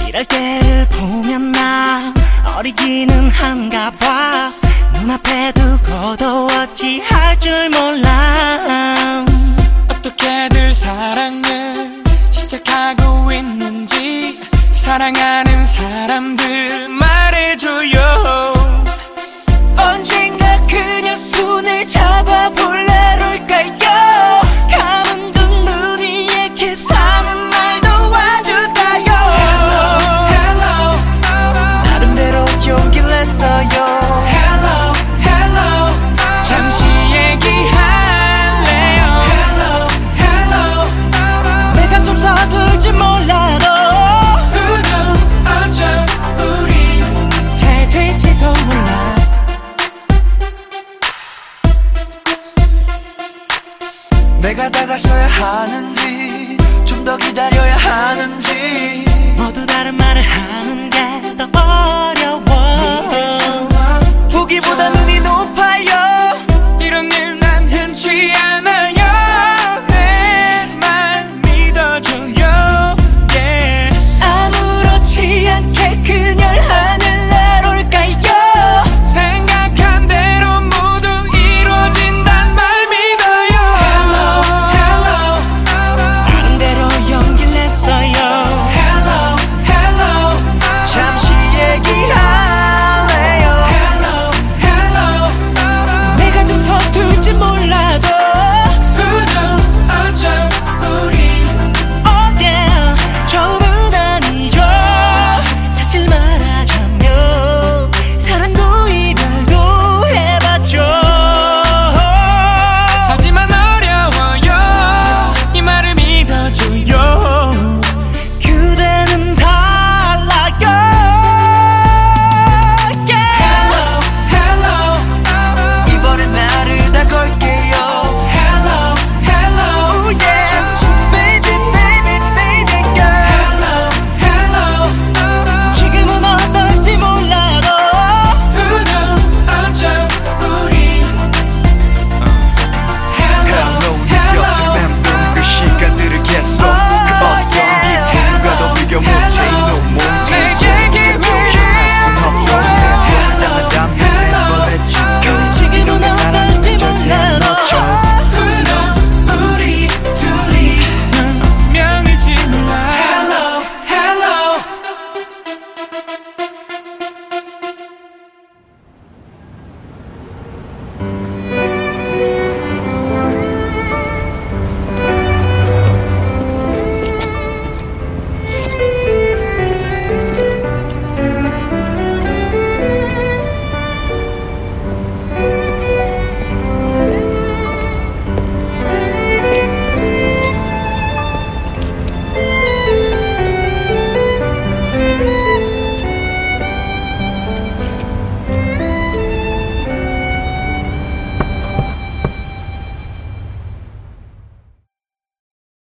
이럴 때를 보면 나 어리기는 한가 봐. 눈앞에 두고도 어찌할 줄 몰라. 어떻게들 사랑을 시작하고 있는지 사랑하는 사람들 말해줘요. 언젠가 그녀 손을 잡아볼래럴까요? 감은 두 눈 위에 키스하는 날 도와줄까요? Hello, hello, 나름대로 용기를 냈어요. hello, hello. 잠시 얘기할래요. Hello, hello. 내가 좀 서툴지 몰라도 Who knows 어쩜 우리 잘 될지도 몰라. 내가 다가서야 하는지 좀 더 기다려